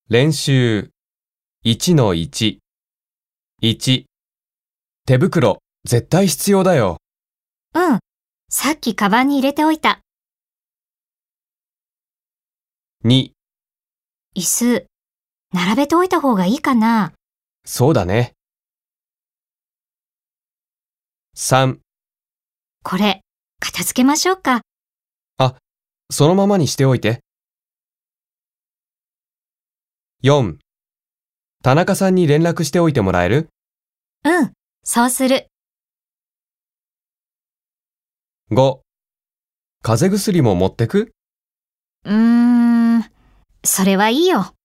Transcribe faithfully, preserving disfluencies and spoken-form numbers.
練習 いちのいち。いち、手袋絶対必要だよ。 うん。さっきカバンに入れておいた。 に、 椅子、並べておいた方がいいかな。 そうだね。さん、 これ、片付けましょうか。 あ、そのままにしておいて。よん、田中さんに連絡しておいてもらえる？ うん、そうする。 ご、風邪薬も持ってく？ うーん、それはいいよ。